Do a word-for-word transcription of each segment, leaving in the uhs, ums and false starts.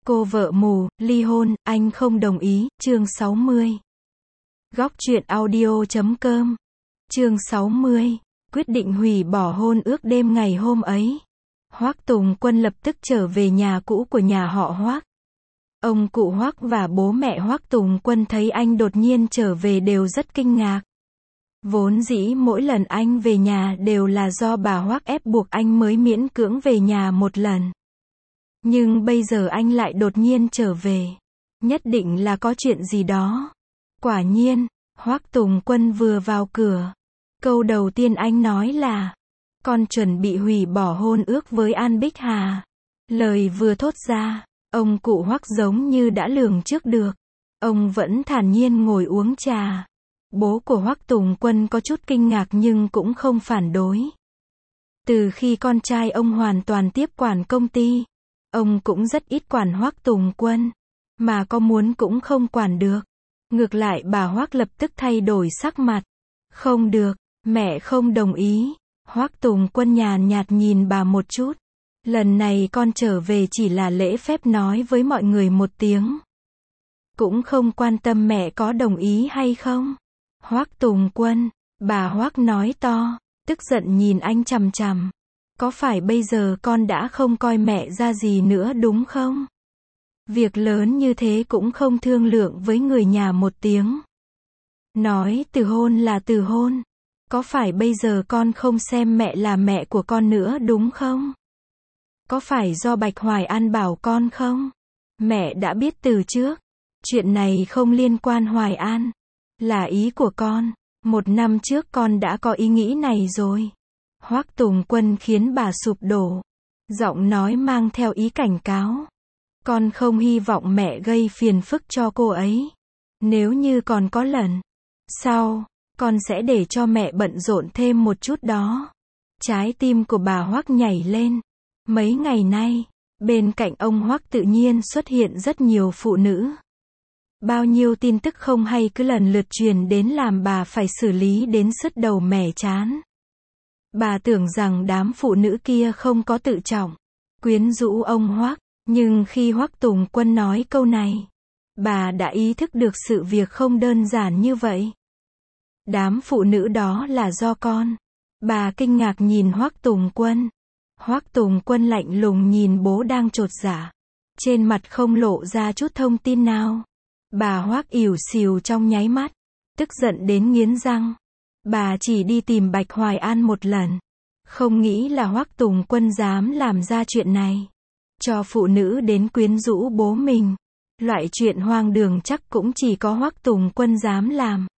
Cô vợ mù, ly hôn, anh không đồng ý, chương sáu mươi. Góc truyện audio chấm com. Chương sáu mươi. Quyết định hủy bỏ hôn ước đêm ngày hôm ấy. Hoắc Tùng Quân lập tức trở về nhà cũ của nhà họ Hoắc. Ông cụ Hoắc và bố mẹ Hoắc Tùng Quân thấy anh đột nhiên trở về đều rất kinh ngạc. Vốn dĩ mỗi lần anh về nhà đều là do bà Hoắc ép buộc anh mới miễn cưỡng về nhà một lần. Nhưng bây giờ anh lại đột nhiên trở về. Nhất định là có chuyện gì đó. Quả nhiên, Hoắc Tùng Quân vừa vào cửa. Câu đầu tiên anh nói là, con chuẩn bị hủy bỏ hôn ước với An Bích Hà. Lời vừa thốt ra, ông cụ Hoắc giống như đã lường trước được. Ông vẫn thản nhiên ngồi uống trà. Bố của Hoắc Tùng Quân có chút kinh ngạc nhưng cũng không phản đối. Từ khi con trai ông hoàn toàn tiếp quản công ty, ông cũng rất ít quản Hoắc Tùng Quân, mà có muốn cũng không quản được. Ngược lại bà Hoắc lập tức thay đổi sắc mặt. Không được, mẹ không đồng ý. Hoắc Tùng Quân nhàn nhạt nhìn bà một chút. Lần này con trở về chỉ là lễ phép nói với mọi người một tiếng. Cũng không quan tâm mẹ có đồng ý hay không. Hoắc Tùng Quân, bà Hoắc nói to, tức giận nhìn anh chằm chằm. Có phải bây giờ con đã không coi mẹ ra gì nữa đúng không? Việc lớn như thế cũng không thương lượng với người nhà một tiếng. Nói từ hôn là từ hôn. Có phải bây giờ con không xem mẹ là mẹ của con nữa đúng không? Có phải do Bạch Hoài An bảo con không? Mẹ đã biết từ trước. Chuyện này không liên quan Hoài An. Là ý của con. Một năm trước con đã có ý nghĩ này rồi. Hoắc Tùng Quân khiến bà sụp đổ. Giọng nói mang theo ý cảnh cáo. Con không hy vọng mẹ gây phiền phức cho cô ấy. Nếu như còn có lần sau, con sẽ để cho mẹ bận rộn thêm một chút đó. Trái tim của bà Hoắc nhảy lên. Mấy ngày nay, bên cạnh ông Hoắc tự nhiên xuất hiện rất nhiều phụ nữ. Bao nhiêu tin tức không hay cứ lần lượt truyền đến làm bà phải xử lý đến sứt đầu mẻ trán. Bà tưởng rằng đám phụ nữ kia không có tự trọng, quyến rũ ông Hoắc, nhưng khi Hoắc Tùng Quân nói câu này, bà đã ý thức được sự việc không đơn giản như vậy. Đám phụ nữ đó là do con. Bà kinh ngạc nhìn Hoắc Tùng Quân. Hoắc Tùng Quân lạnh lùng nhìn bố đang chột dạ. Trên mặt không lộ ra chút thông tin nào. Bà Hoắc ỉu xìu trong nháy mắt, tức giận đến nghiến răng. Bà chỉ đi tìm Bạch Hoài An một lần. Không nghĩ là Hoắc Tùng Quân dám làm ra chuyện này. Cho phụ nữ đến quyến rũ bố mình. Loại chuyện hoang đường chắc cũng chỉ có Hoắc Tùng Quân dám làm.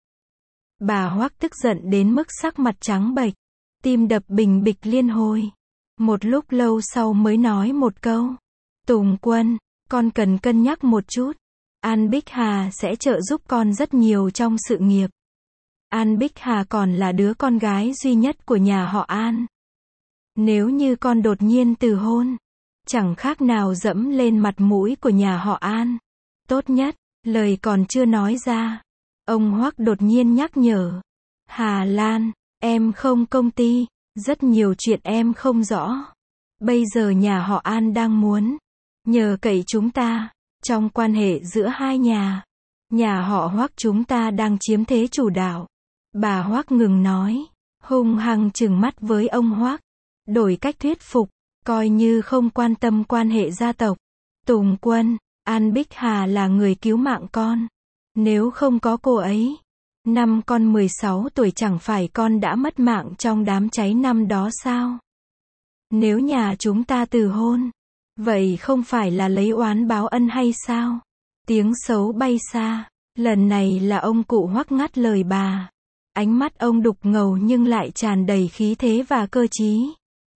Bà Hoắc tức giận đến mức sắc mặt trắng bệch. Tim đập bình bịch liên hồi. Một lúc lâu sau mới nói một câu. Tùng Quân, con cần cân nhắc một chút. An Bích Hà sẽ trợ giúp con rất nhiều trong sự nghiệp. An Bích Hà còn là đứa con gái duy nhất của nhà họ An. Nếu như con đột nhiên từ hôn, chẳng khác nào dẫm lên mặt mũi của nhà họ An. Tốt nhất, lời còn chưa nói ra, ông Hoắc đột nhiên nhắc nhở. Hà Lan, em không công ty, rất nhiều chuyện em không rõ. Bây giờ nhà họ An đang muốn nhờ cậy chúng ta. Trong quan hệ giữa hai nhà, nhà họ Hoắc chúng ta đang chiếm thế chủ đạo. Bà Hoắc ngừng nói, hung hăng trừng mắt với ông Hoắc, đổi cách thuyết phục, coi như không quan tâm quan hệ gia tộc. Tùng Quân, An Bích Hà là người cứu mạng con. Nếu không có cô ấy, năm con mười sáu tuổi chẳng phải con đã mất mạng trong đám cháy năm đó sao? Nếu nhà chúng ta từ hôn, vậy không phải là lấy oán báo ân hay sao? Tiếng xấu bay xa. Lần này là ông cụ Hoắc ngắt lời bà. Ánh mắt ông đục ngầu nhưng lại tràn đầy khí thế và cơ trí.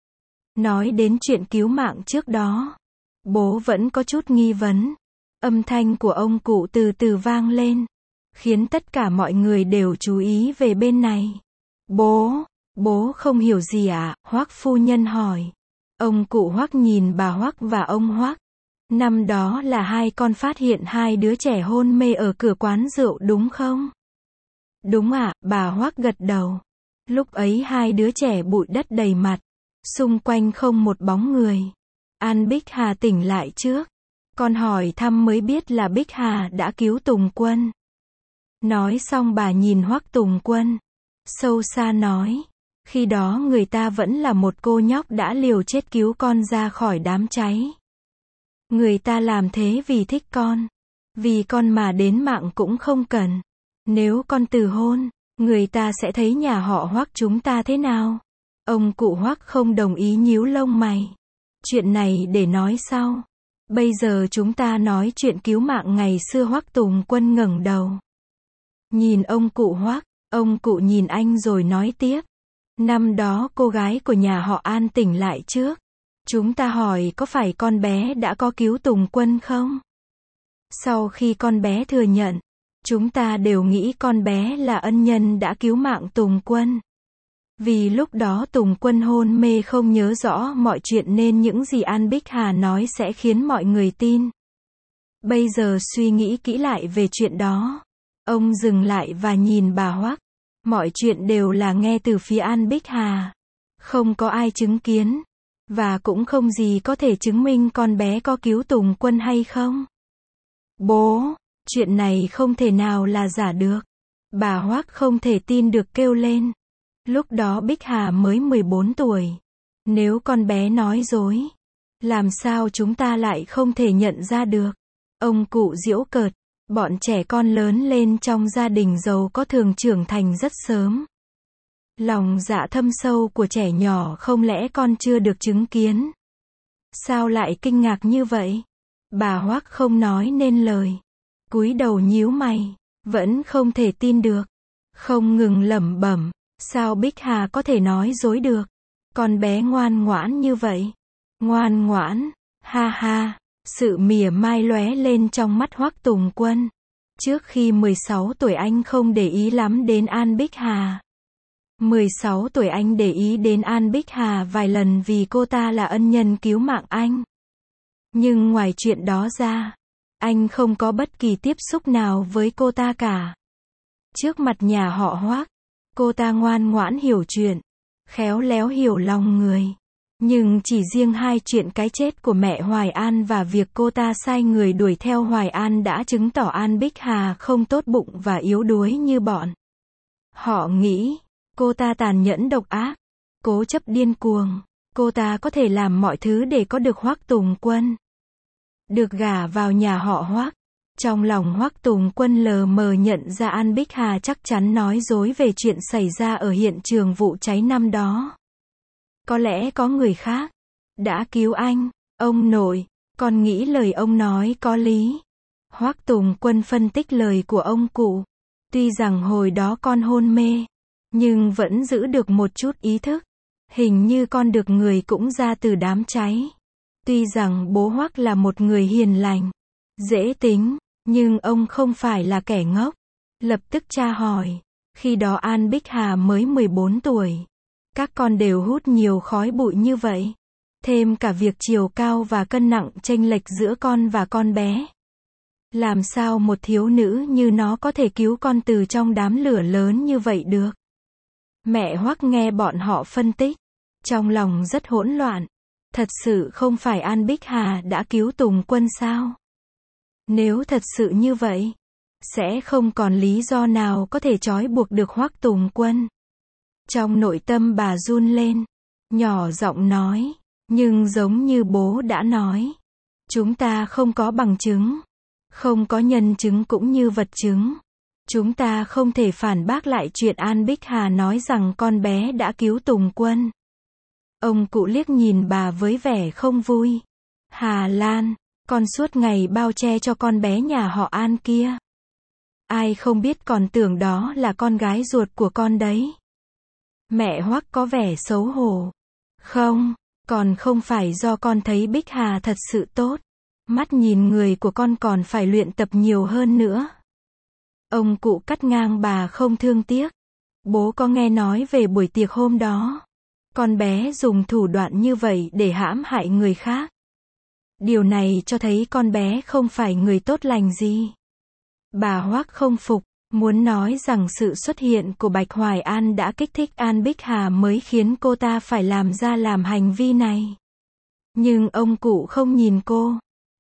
Nói đến chuyện cứu mạng trước đó, bố vẫn có chút nghi vấn. Âm thanh của ông cụ từ từ vang lên, khiến tất cả mọi người đều chú ý về bên này. Bố, bố không hiểu gì à? Hoắc phu nhân hỏi. Ông cụ Hoắc nhìn bà Hoắc và ông Hoắc. Năm đó là hai con phát hiện hai đứa trẻ hôn mê ở cửa quán rượu đúng không? Đúng ạ, à, bà Hoắc gật đầu. Lúc ấy hai đứa trẻ bụi đất đầy mặt. Xung quanh không một bóng người. An Bích Hà tỉnh lại trước. Con hỏi thăm mới biết là Bích Hà đã cứu Tùng Quân. Nói xong bà nhìn Hoắc Tùng Quân. Sâu xa nói. Khi đó người ta vẫn là một cô nhóc đã liều chết cứu con ra khỏi đám cháy. Người ta làm thế vì thích con. Vì con mà đến mạng cũng không cần. Nếu con từ hôn, người ta sẽ thấy nhà họ Hoắc chúng ta thế nào? Ông cụ Hoắc không đồng ý, nhíu lông mày. Chuyện này để nói sau. Bây giờ chúng ta nói chuyện cứu mạng ngày xưa. Hoắc Tùng Quân ngẩng đầu. Nhìn ông cụ Hoắc, ông cụ nhìn anh rồi nói tiếp. Năm đó cô gái của nhà họ An tỉnh lại trước. Chúng ta hỏi có phải con bé đã có cứu Tùng Quân không? Sau khi con bé thừa nhận, chúng ta đều nghĩ con bé là ân nhân đã cứu mạng Tùng Quân. Vì lúc đó Tùng Quân hôn mê không nhớ rõ mọi chuyện nên những gì An Bích Hà nói sẽ khiến mọi người tin. Bây giờ suy nghĩ kỹ lại về chuyện đó. Ông dừng lại và nhìn bà Hoắc. Mọi chuyện đều là nghe từ phía An Bích Hà. Không có ai chứng kiến. Và cũng không gì có thể chứng minh con bé có cứu Tùng Quân hay không. Bố, chuyện này không thể nào là giả được. Bà Hoắc không thể tin được kêu lên. Lúc đó Bích Hà mới mười bốn tuổi. Nếu con bé nói dối, làm sao chúng ta lại không thể nhận ra được? Ông cụ giễu cợt. Bọn trẻ con lớn lên trong gia đình giàu có thường trưởng thành rất sớm. Lòng dạ thâm sâu của trẻ nhỏ không lẽ con chưa được chứng kiến? Sao lại kinh ngạc như vậy? Bà Hoắc không nói nên lời. Cúi đầu nhíu mày. Vẫn không thể tin được. Không ngừng lẩm bẩm. Sao Bích Hà có thể nói dối được? Con bé ngoan ngoãn như vậy. Ngoan ngoãn. Ha ha. Sự mỉa mai lóe lên trong mắt Hoắc Tùng Quân. Trước khi mười sáu tuổi anh không để ý lắm đến An Bích Hà. mười sáu tuổi anh để ý đến An Bích Hà vài lần vì cô ta là ân nhân cứu mạng anh. Nhưng ngoài chuyện đó ra, anh không có bất kỳ tiếp xúc nào với cô ta cả. Trước mặt nhà họ Hoắc, cô ta ngoan ngoãn hiểu chuyện, khéo léo hiểu lòng người. Nhưng chỉ riêng hai chuyện cái chết của mẹ Hoài An và việc cô ta sai người đuổi theo Hoài An đã chứng tỏ An Bích Hà không tốt bụng và yếu đuối như bọn họ nghĩ. Cô ta tàn nhẫn độc ác, cố chấp điên cuồng. Cô ta có thể làm mọi thứ để có được Hoắc Tùng Quân, được gả vào nhà họ Hoắc. Trong lòng Hoắc Tùng Quân lờ mờ nhận ra An Bích Hà chắc chắn nói dối về chuyện xảy ra ở hiện trường vụ cháy năm đó. Có lẽ có người khác đã cứu anh. Ông nội, con nghĩ lời ông nói có lý. Hoắc Tùng Quân phân tích lời của ông cụ. Tuy rằng hồi đó con hôn mê, nhưng vẫn giữ được một chút ý thức. Hình như con được người cũng ra từ đám cháy. Tuy rằng bố Hoắc là một người hiền lành, dễ tính, nhưng ông không phải là kẻ ngốc. Lập tức tra hỏi. Khi đó An Bích Hà mới mười bốn tuổi. Các con đều hút nhiều khói bụi như vậy. Thêm cả việc chiều cao và cân nặng chênh lệch giữa con và con bé. Làm sao một thiếu nữ như nó có thể cứu con từ trong đám lửa lớn như vậy được? Mẹ Hoắc nghe bọn họ phân tích, trong lòng rất hỗn loạn. Thật sự không phải An Bích Hà đã cứu Tùng Quân sao? Nếu thật sự như vậy, sẽ không còn lý do nào có thể trói buộc được Hoắc Tùng Quân. Trong nội tâm bà run lên, nhỏ giọng nói, nhưng giống như bố đã nói, chúng ta không có bằng chứng, không có nhân chứng cũng như vật chứng. Chúng ta không thể phản bác lại chuyện An Bích Hà nói rằng con bé đã cứu Tùng Quân. Ông cụ liếc nhìn bà với vẻ không vui. Hà Lan, con suốt ngày bao che cho con bé nhà họ An kia. Ai không biết còn tưởng đó là con gái ruột của con đấy. Mẹ Hoắc có vẻ xấu hổ. Không, còn không phải do con thấy Bích Hà thật sự tốt. Mắt nhìn người của con còn phải luyện tập nhiều hơn nữa. Ông cụ cắt ngang bà không thương tiếc. Bố có nghe nói về buổi tiệc hôm đó. Con bé dùng thủ đoạn như vậy để hãm hại người khác. Điều này cho thấy con bé không phải người tốt lành gì. Bà Hoắc không phục, muốn nói rằng sự xuất hiện của Bạch Hoài An đã kích thích An Bích Hà mới khiến cô ta phải làm ra làm hành vi này. Nhưng ông cụ không nhìn cô.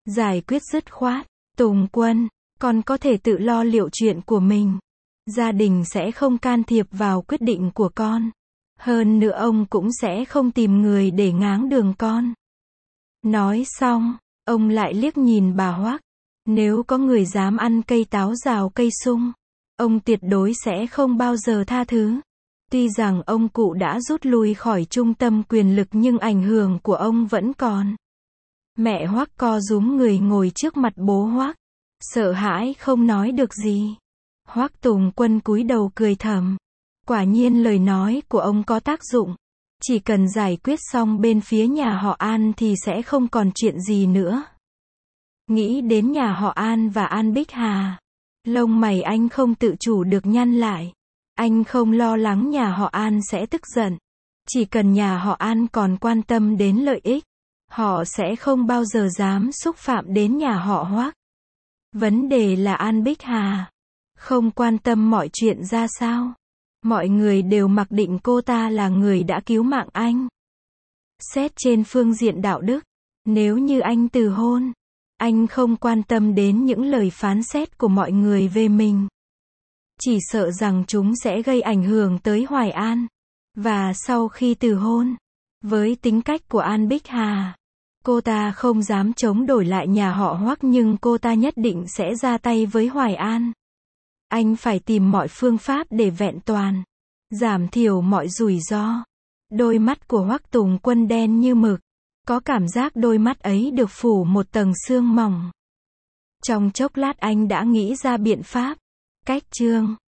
Giải quyết dứt khoát. Tùng Quân, con có thể tự lo liệu chuyện của mình. Gia đình sẽ không can thiệp vào quyết định của con. Hơn nữa ông cũng sẽ không tìm người để ngáng đường con. Nói xong, ông lại liếc nhìn bà Hoắc. Nếu có người dám ăn cây táo rào cây sung, ông tuyệt đối sẽ không bao giờ tha thứ. Tuy rằng ông cụ đã rút lui khỏi trung tâm quyền lực nhưng ảnh hưởng của ông vẫn còn. Mẹ Hoắc co rúm người ngồi trước mặt bố Hoắc, sợ hãi không nói được gì. Hoắc Tùng Quân cúi đầu cười thầm. Quả nhiên lời nói của ông có tác dụng. Chỉ cần giải quyết xong bên phía nhà họ An thì sẽ không còn chuyện gì nữa. Nghĩ đến nhà họ An và An Bích Hà, lông mày anh không tự chủ được nhăn lại. Anh không lo lắng nhà họ An sẽ tức giận. Chỉ cần nhà họ An còn quan tâm đến lợi ích, họ sẽ không bao giờ dám xúc phạm đến nhà họ Hoắc. Vấn đề là An Bích Hà không quan tâm mọi chuyện ra sao. Mọi người đều mặc định cô ta là người đã cứu mạng anh. Xét trên phương diện đạo đức, nếu như anh từ hôn, anh không quan tâm đến những lời phán xét của mọi người về mình. Chỉ sợ rằng chúng sẽ gây ảnh hưởng tới Hoài An. Và sau khi từ hôn, với tính cách của An Bích Hà, cô ta không dám chống đổi lại nhà họ Hoắc nhưng cô ta nhất định sẽ ra tay với Hoài An. Anh phải tìm mọi phương pháp để vẹn toàn, giảm thiểu mọi rủi ro. Đôi mắt của Hoắc Tùng Quân đen như mực. Có cảm giác đôi mắt ấy được phủ một tầng sương mỏng. Trong chốc lát anh đã nghĩ ra biện pháp. Cách chương